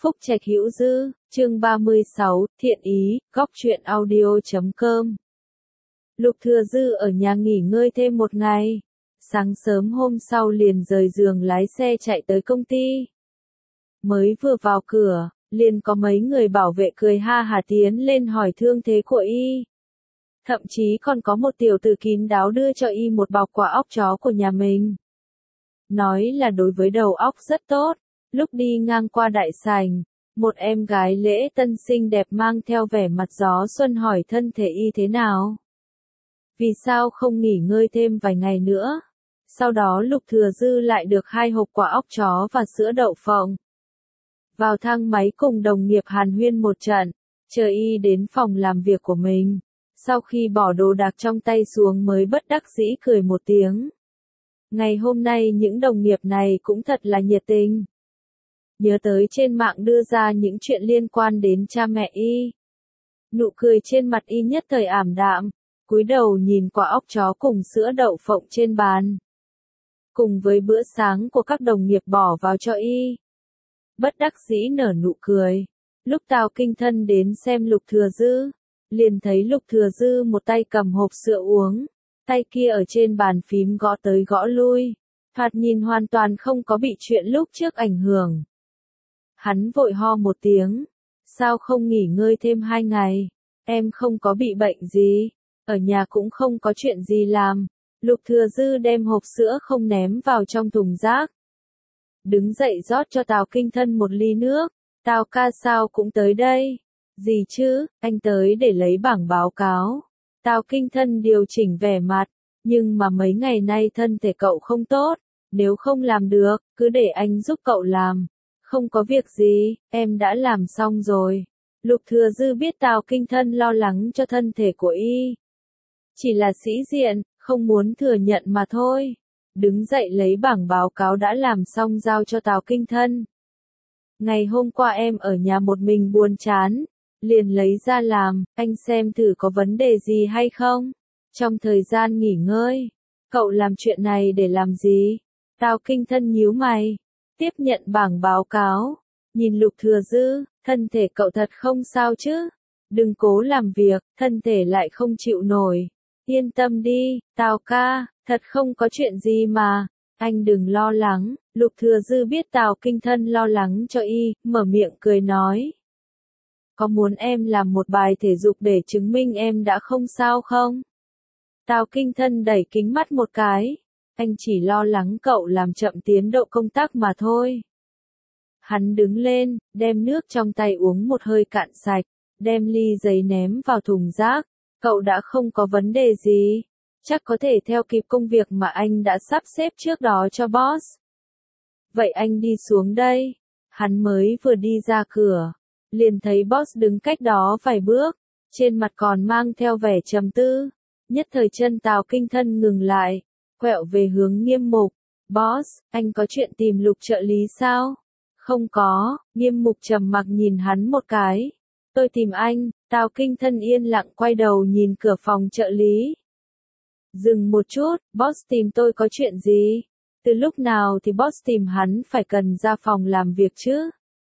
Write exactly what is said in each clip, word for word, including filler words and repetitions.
Phúc Trạch Hữu Dư, chương ba mươi sáu, Thiện Ý, góc truyện audio chấm com. Lục Thừa Dư ở nhà nghỉ ngơi thêm một ngày. Sáng sớm hôm sau liền rời giường lái xe chạy tới công ty. Mới vừa vào cửa, liền có mấy người bảo vệ cười ha hả tiến lên hỏi thương thế của y. Thậm chí còn có một tiểu tử kín đáo đưa cho y một bọc quả óc chó của nhà mình. Nói là đối với đầu óc rất tốt. Lúc đi ngang qua đại sảnh, một em gái lễ tân xinh đẹp mang theo vẻ mặt gió xuân hỏi thân thể y thế nào. Vì sao không nghỉ ngơi thêm vài ngày nữa? Sau đó Lục Thừa Dư lại được hai hộp quả óc chó và sữa đậu phộng. Vào thang máy cùng đồng nghiệp hàn huyên một trận, chờ y đến phòng làm việc của mình. Sau khi bỏ đồ đạc trong tay xuống mới bất đắc dĩ cười một tiếng. Ngày hôm nay những đồng nghiệp này cũng thật là nhiệt tình. Nhớ tới trên mạng đưa ra những chuyện liên quan đến cha mẹ y. Nụ cười trên mặt y nhất thời ảm đạm, cúi đầu nhìn quả óc chó cùng sữa đậu phộng trên bàn. Cùng với bữa sáng của các đồng nghiệp bỏ vào cho y. Bất đắc dĩ nở nụ cười. Lúc Tào Kinh Thân đến xem Lục Thừa Dư, liền thấy Lục Thừa Dư một tay cầm hộp sữa uống, tay kia ở trên bàn phím gõ tới gõ lui. Thoạt nhìn hoàn toàn không có bị chuyện lúc trước ảnh hưởng. Hắn vội ho một tiếng. Sao không nghỉ ngơi thêm hai ngày? Em không có bị bệnh gì. Ở nhà cũng không có chuyện gì làm. Lục Thừa Dư đem hộp sữa không ném vào trong thùng rác. Đứng dậy rót cho Tào Kinh Thân một ly nước. Tào ca sao cũng tới đây? Gì chứ, anh tới để lấy bảng báo cáo. Tào Kinh Thân điều chỉnh vẻ mặt. Nhưng mà mấy ngày nay thân thể cậu không tốt. Nếu không làm được, cứ để anh giúp cậu làm. Không có việc gì, em đã làm xong rồi. Lục Thừa Dư biết Tào Kinh Thân lo lắng cho thân thể của y. Chỉ là sĩ diện, không muốn thừa nhận mà thôi. Đứng dậy lấy bảng báo cáo đã làm xong giao cho Tào Kinh Thân. Ngày hôm qua em ở nhà một mình buồn chán. Liền lấy ra làm, anh xem thử có vấn đề gì hay không. Trong thời gian nghỉ ngơi, cậu làm chuyện này để làm gì? Tào Kinh Thân nhíu mày. Tiếp nhận bảng báo cáo, nhìn Lục Thừa Dư, thân thể cậu thật không sao chứ? Đừng cố làm việc, thân thể lại không chịu nổi. Yên tâm đi, Tào ca, thật không có chuyện gì mà, anh đừng lo lắng. Lục Thừa Dư biết Tào Kinh Thân lo lắng cho y, mở miệng cười nói. Có muốn em làm một bài thể dục để chứng minh em đã không sao không? Tào Kinh Thân đẩy kính mắt một cái. Anh chỉ lo lắng cậu làm chậm tiến độ công tác mà thôi. Hắn đứng lên, đem nước trong tay uống một hơi cạn sạch, đem ly giấy ném vào thùng rác. Cậu đã không có vấn đề gì, chắc có thể theo kịp công việc mà anh đã sắp xếp trước đó cho boss. Vậy anh đi xuống đây. Hắn mới vừa đi ra cửa, liền thấy boss đứng cách đó vài bước, trên mặt còn mang theo vẻ trầm tư. Nhất thời chân Tào Kinh Thân ngừng lại. Quẹo về hướng Nghiêm Mục. Boss, anh có chuyện tìm Lục trợ lý sao? Không có. Nghiêm Mục trầm mặc nhìn hắn một cái. Tôi tìm anh. Tào Kinh Thân yên lặng quay đầu nhìn cửa phòng trợ lý. Dừng một chút, boss tìm tôi có chuyện gì? Từ lúc nào thì boss tìm hắn phải cần ra phòng làm việc chứ?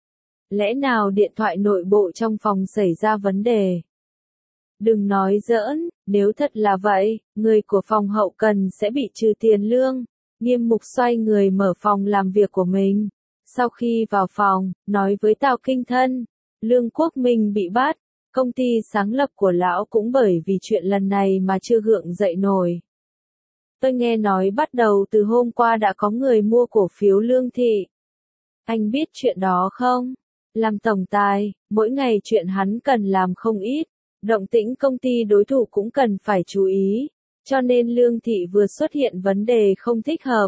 Lẽ nào điện thoại nội bộ trong phòng xảy ra vấn đề? Đừng nói giỡn, nếu thật là vậy, người của phòng hậu cần sẽ bị trừ tiền lương. Nghiêm Mục xoay người mở phòng làm việc của mình. Sau khi vào phòng, nói với Tào Kinh Thân, Lương Quốc Minh bị bắt, công ty sáng lập của lão cũng bởi vì chuyện lần này mà chưa gượng dậy nổi. Tôi nghe nói bắt đầu từ hôm qua đã có người mua cổ phiếu Lương Thị. Anh biết chuyện đó không? Làm tổng tài, mỗi ngày chuyện hắn cần làm không ít. Động tĩnh công ty đối thủ cũng cần phải chú ý, cho nên Lương Thị vừa xuất hiện vấn đề không thích hợp.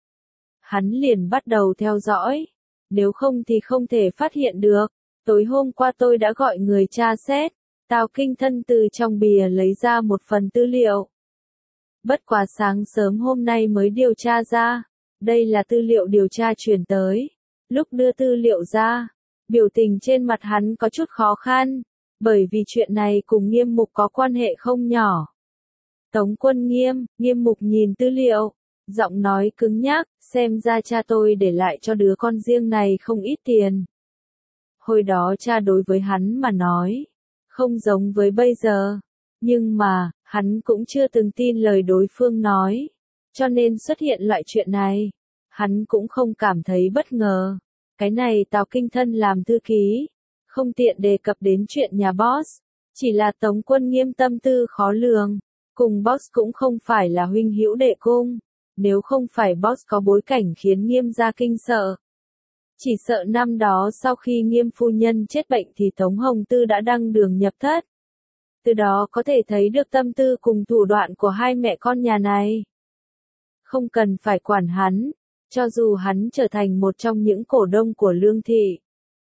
Hắn liền bắt đầu theo dõi, nếu không thì không thể phát hiện được. Tối hôm qua tôi đã gọi người tra xét. Tào Kinh Thân từ trong bìa lấy ra một phần tư liệu. Bất quá sáng sớm hôm nay mới điều tra ra, đây là tư liệu điều tra truyền tới. Lúc đưa tư liệu ra, biểu tình trên mặt hắn có chút khó khăn. Bởi vì chuyện này cùng Nghiêm Mục có quan hệ không nhỏ. Tống Quân Nghiêm, Nghiêm Mục nhìn tư liệu, giọng nói cứng nhắc, xem ra cha tôi để lại cho đứa con riêng này không ít tiền. Hồi đó cha đối với hắn mà nói, không giống với bây giờ. Nhưng mà, hắn cũng chưa từng tin lời đối phương nói. Cho nên xuất hiện loại chuyện này, hắn cũng không cảm thấy bất ngờ. Cái này Tào Kinh Thân làm thư ký, không tiện đề cập đến chuyện nhà boss. Chỉ là Tống Quân Nghiêm tâm tư khó lường, cùng boss cũng không phải là huynh hữu đệ cung. Nếu không phải boss có bối cảnh khiến Nghiêm gia kinh sợ. Chỉ sợ năm đó sau khi Nghiêm phu nhân chết bệnh thì Tống Hồng Tư đã đăng đường nhập thất. Từ đó có thể thấy được tâm tư cùng thủ đoạn của hai mẹ con nhà này. Không cần phải quản hắn, cho dù hắn trở thành một trong những cổ đông của Lương Thị,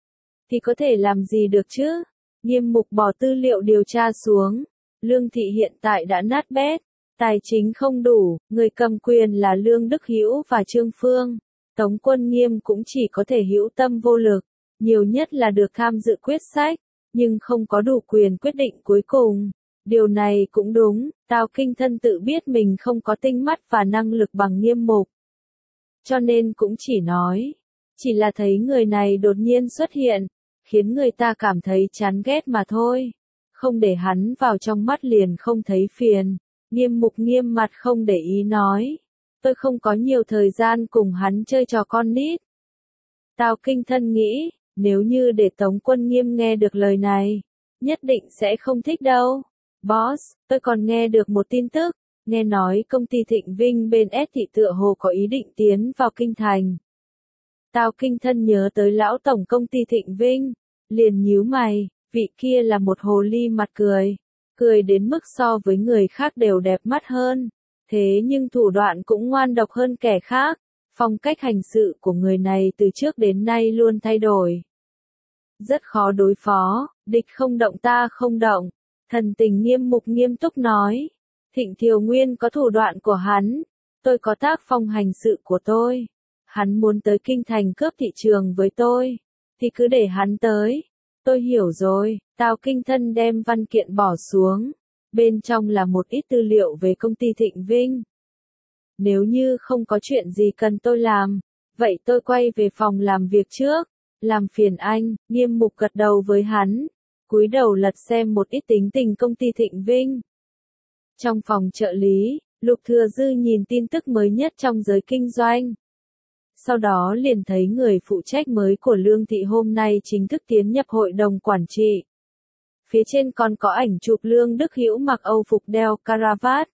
thì có thể làm gì được chứ? Nghiêm Mục bỏ tư liệu điều tra xuống. Lương Thị hiện tại đã nát bét, tài chính không đủ, người cầm quyền là Lương Đức Hữu và Trương Phương. Tống Quân Nghiêm cũng chỉ có thể hữu tâm vô lực, nhiều nhất là được tham dự quyết sách, nhưng không có đủ quyền quyết định cuối cùng. Điều này cũng đúng, Tào Kinh Thân tự biết mình không có tinh mắt và năng lực bằng Nghiêm Mục. Cho nên cũng chỉ nói, chỉ là thấy người này đột nhiên xuất hiện, khiến người ta cảm thấy chán ghét mà thôi. Không để hắn vào trong mắt liền không thấy phiền. Nghiêm Mục nghiêm mặt không để ý nói, tôi không có nhiều thời gian cùng hắn chơi trò con nít. Tào Kinh Thân nghĩ, nếu như để Tống Quân Nghiêm nghe được lời này, nhất định sẽ không thích đâu. Boss, tôi còn nghe được một tin tức, nghe nói công ty Thịnh Vinh bên S thị tựa hồ có ý định tiến vào kinh thành. Tào Kinh Thân nhớ tới lão tổng công ty Thịnh Vinh, liền nhíu mày, vị kia là một hồ ly mặt cười, cười đến mức so với người khác đều đẹp mắt hơn, thế nhưng thủ đoạn cũng ngoan độc hơn kẻ khác, phong cách hành sự của người này từ trước đến nay luôn thay đổi. Rất khó đối phó, địch không động ta không động, thần tình Nghiêm Mục nghiêm túc nói, Thịnh Thiều Nguyên có thủ đoạn của hắn, tôi có tác phong hành sự của tôi, hắn muốn tới kinh thành cướp thị trường với tôi, thì cứ để hắn tới. Tôi hiểu rồi, Tào Kinh Thân đem văn kiện bỏ xuống, bên trong là một ít tư liệu về công ty Thịnh Vinh. Nếu như không có chuyện gì cần tôi làm, vậy tôi quay về phòng làm việc trước, làm phiền anh. Nghiêm Mục gật đầu với hắn, cúi đầu lật xem một ít tính tình công ty Thịnh Vinh. Trong phòng trợ lý, Lục Thừa Dư nhìn tin tức mới nhất trong giới kinh doanh. Sau đó liền thấy người phụ trách mới của Lương Thị hôm nay chính thức tiến nhập hội đồng quản trị. Phía trên còn có ảnh chụp Lương Đức Hữu mặc Âu phục đeo caravat.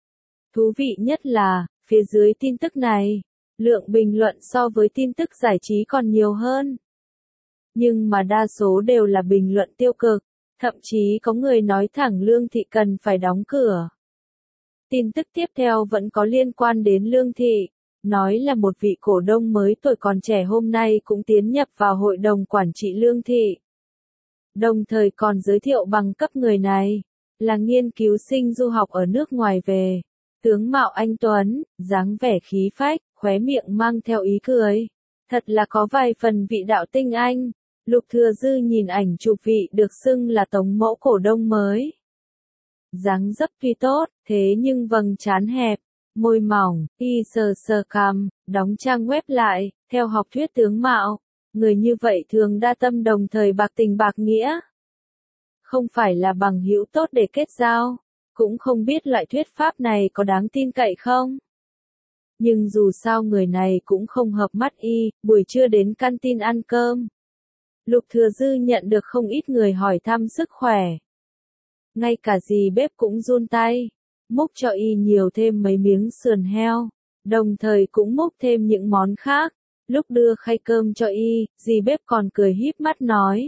Thú vị nhất là, phía dưới tin tức này, lượng bình luận so với tin tức giải trí còn nhiều hơn. Nhưng mà đa số đều là bình luận tiêu cực, thậm chí có người nói thẳng Lương Thị cần phải đóng cửa. Tin tức tiếp theo vẫn có liên quan đến Lương Thị. Nói là một vị cổ đông mới tuổi còn trẻ hôm nay cũng tiến nhập vào hội đồng quản trị Lương Thị. Đồng thời còn giới thiệu bằng cấp người này, là nghiên cứu sinh du học ở nước ngoài về. Tướng mạo anh tuấn, dáng vẻ khí phách, khóe miệng mang theo ý cười. Thật là có vài phần vị đạo tinh anh. Lục Thừa Dư nhìn ảnh chụp vị được xưng là Tống mẫu cổ đông mới. Dáng dấp tuy tốt, thế nhưng vầng trán hẹp. Môi mỏng, y sờ sờ cằm, đóng trang web lại, theo học thuyết tướng mạo, người như vậy thường đa tâm đồng thời bạc tình bạc nghĩa. Không phải là bằng hữu tốt để kết giao, cũng không biết loại thuyết pháp này có đáng tin cậy không. Nhưng dù sao người này cũng không hợp mắt y, buổi trưa đến canteen ăn cơm. Lục Thừa Dư nhận được không ít người hỏi thăm sức khỏe. Ngay cả dì bếp cũng run tay. Múc cho y nhiều thêm mấy miếng sườn heo, đồng thời cũng múc thêm những món khác. Lúc đưa khay cơm cho y, dì bếp còn cười híp mắt nói.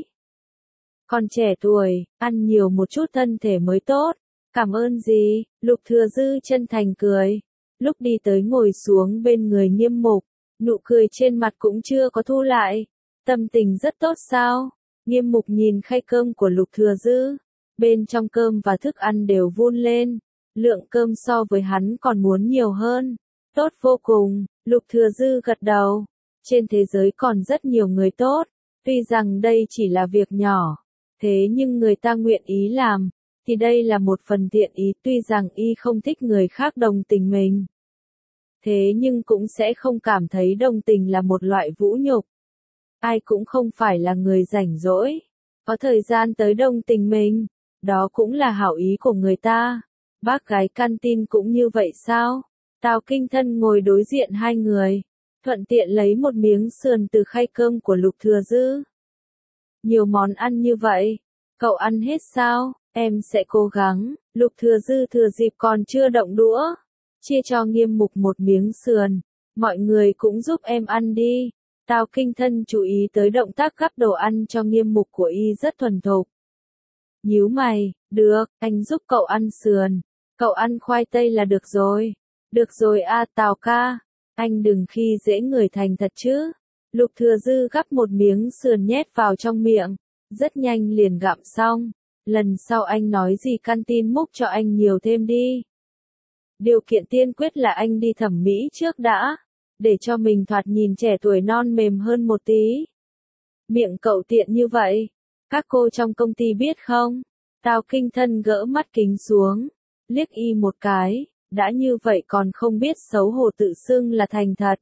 Còn trẻ tuổi, ăn nhiều một chút thân thể mới tốt. Cảm ơn dì. Lục Thừa Dư chân thành cười. Lúc đi tới ngồi xuống bên người Nghiêm Mục, nụ cười trên mặt cũng chưa có thu lại. Tâm tình rất tốt sao? Nghiêm Mục nhìn khay cơm của Lục Thừa Dư. Bên trong cơm và thức ăn đều vun lên. Lượng cơm so với hắn còn muốn nhiều hơn. Tốt vô cùng, Lục Thừa Dư gật đầu. Trên thế giới còn rất nhiều người tốt. Tuy rằng đây chỉ là việc nhỏ. Thế nhưng người ta nguyện ý làm. Thì đây là một phần thiện ý. Tuy rằng y không thích người khác đồng tình mình. Thế nhưng cũng sẽ không cảm thấy đồng tình là một loại vũ nhục. ai cũng không phải là người rảnh rỗi, có thời gian tới đồng tình mình, đó cũng là hảo ý của người ta. Bác gái canteen cũng như vậy sao? Tào Kinh Thân ngồi đối diện hai người, thuận tiện lấy một miếng sườn từ khay cơm của Lục Thừa Dư. Nhiều món ăn như vậy, cậu ăn hết sao? Em sẽ cố gắng. Lục Thừa Dư thừa dịp còn chưa động đũa, chia cho Nghiêm Mục một miếng sườn. Mọi người cũng giúp em ăn đi. Tào Kinh Thân chú ý tới động tác gắp đồ ăn cho Nghiêm Mục của y rất thuần thục. Nhíu mày, được, anh giúp cậu ăn sườn. Cậu ăn khoai tây là được rồi. Được rồi a Tào ca, anh đừng khi dễ người thành thật chứ. Lục Thừa Dư gắp một miếng sườn nhét vào trong miệng, rất nhanh liền gặm xong. Lần sau anh nói gì canteen múc cho anh nhiều thêm đi. Điều kiện tiên quyết là anh đi thẩm mỹ trước đã, để cho mình thoạt nhìn trẻ tuổi non mềm hơn một tí. Miệng cậu tiện như vậy, các cô trong công ty biết không? Tào Kinh Thân gỡ mắt kính xuống, liếc y một cái, đã như vậy còn không biết xấu hổ tự xưng là thành thật.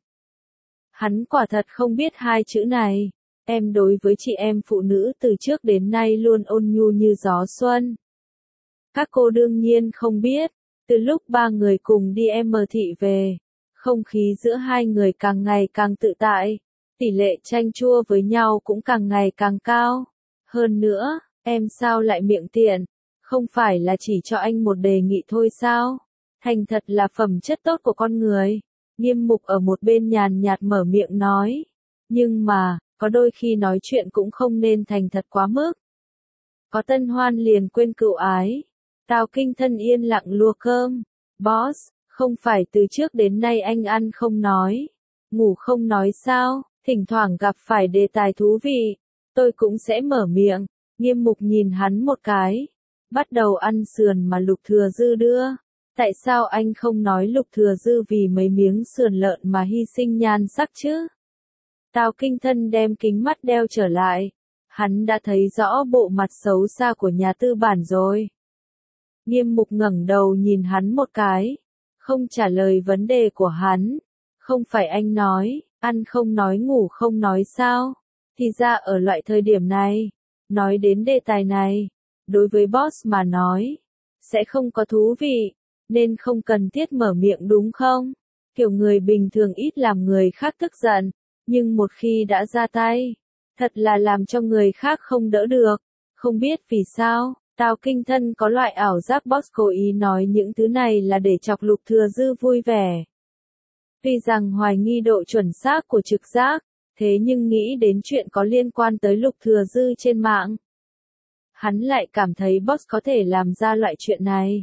Hắn quả thật không biết hai chữ này. Em đối với chị em phụ nữ từ trước đến nay luôn ôn nhu như gió xuân. Các cô đương nhiên không biết, từ lúc ba người cùng đi em mờ thị về, không khí giữa hai người càng ngày càng tự tại, tỷ lệ chanh chua với nhau cũng càng ngày càng cao. Hơn nữa, em sao lại miệng tiện, không phải là chỉ cho anh một đề nghị thôi sao? Thành thật là phẩm chất tốt của con người. Nghiêm Mục ở một bên nhàn nhạt mở miệng nói. Nhưng mà, có đôi khi nói chuyện cũng không nên thành thật quá mức. Có tân hoan liền quên cựu ái. Tào Kinh Thân yên lặng lua cơm. Boss, không phải từ trước đến nay anh ăn không nói, ngủ không nói sao, thỉnh thoảng gặp phải đề tài thú vị, tôi cũng sẽ mở miệng. Nghiêm Mục nhìn hắn một cái, bắt đầu ăn sườn mà Lục Thừa Dư đưa. Tại sao anh không nói Lục Thừa Dư vì mấy miếng sườn lợn mà hy sinh nhan sắc chứ? Tào Kinh Thân đem kính mắt đeo trở lại. Hắn đã thấy rõ bộ mặt xấu xa của nhà tư bản rồi. Nghiêm Mục ngẩng đầu nhìn hắn một cái, không trả lời vấn đề của hắn. Không phải anh nói, ăn không nói ngủ không nói sao? Thì ra ở loại thời điểm này, nói đến đề tài này, đối với boss mà nói, sẽ không có thú vị, nên không cần thiết mở miệng đúng không? Kiểu người bình thường ít làm người khác tức giận, nhưng một khi đã ra tay, thật là làm cho người khác không đỡ được. Không biết vì sao, Tào Kinh Thân có loại ảo giác boss cố ý nói những thứ này là để chọc Lục Thừa Dư vui vẻ. Tuy rằng hoài nghi độ chuẩn xác của trực giác, thế nhưng nghĩ đến chuyện có liên quan tới Lục Thừa Dư trên mạng, hắn lại cảm thấy boss có thể làm ra loại chuyện này.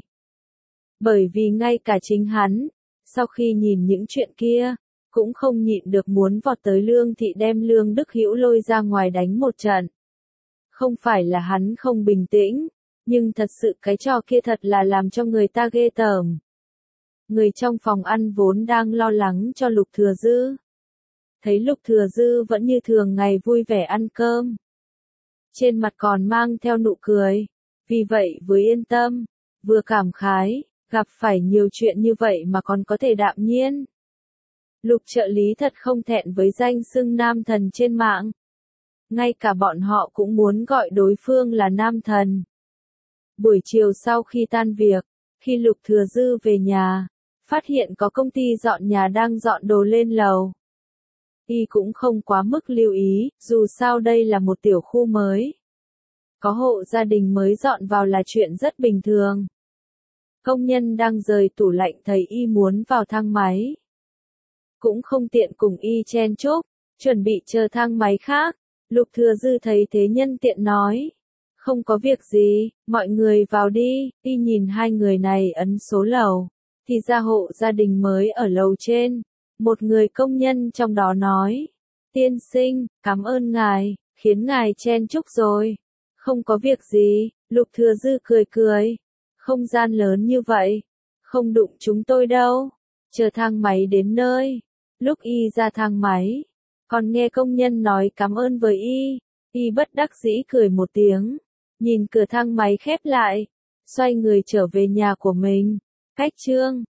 Bởi vì ngay cả chính hắn, sau khi nhìn những chuyện kia, cũng không nhịn được muốn vọt tới Lương Thị đem Lương Đức Hữu lôi ra ngoài đánh một trận. Không phải là hắn không bình tĩnh, nhưng thật sự cái trò kia thật là làm cho người ta ghê tởm. Người trong phòng ăn vốn đang lo lắng cho Lục Thừa Dư. Thấy Lục Thừa Dư vẫn như thường ngày vui vẻ ăn cơm. Trên mặt còn mang theo nụ cười. Vì vậy vừa yên tâm, vừa cảm khái, gặp phải nhiều chuyện như vậy mà còn có thể đạm nhiên. Lục trợ lý thật không thẹn với danh xưng nam thần trên mạng. Ngay cả bọn họ cũng muốn gọi đối phương là nam thần. Buổi chiều sau khi tan việc, khi Lục Thừa Dư về nhà, phát hiện có công ty dọn nhà đang dọn đồ lên lầu. Y cũng không quá mức lưu ý, dù sao đây là một tiểu khu mới. Có hộ gia đình mới dọn vào là chuyện rất bình thường. Công nhân đang rời tủ lạnh thấy Y muốn vào thang máy. Cũng không tiện cùng Y chen chúc, chuẩn bị chờ thang máy khác. Lục Thừa Dư thấy thế nhân tiện nói. Không có việc gì, mọi người vào đi. Y nhìn hai người này ấn số lầu, thì ra hộ gia đình mới ở lầu trên. Một người công nhân trong đó nói. Tiên sinh, cảm ơn ngài, khiến ngài chen chúc rồi. Không có việc gì, Lục Thừa Dư cười cười. Không gian lớn như vậy, không đụng chúng tôi đâu. Chờ thang máy đến nơi. Lúc Y ra thang máy, còn nghe công nhân nói cảm ơn với Y. Y bất đắc dĩ cười một tiếng, nhìn cửa thang máy khép lại, xoay người trở về nhà của mình. Cách chương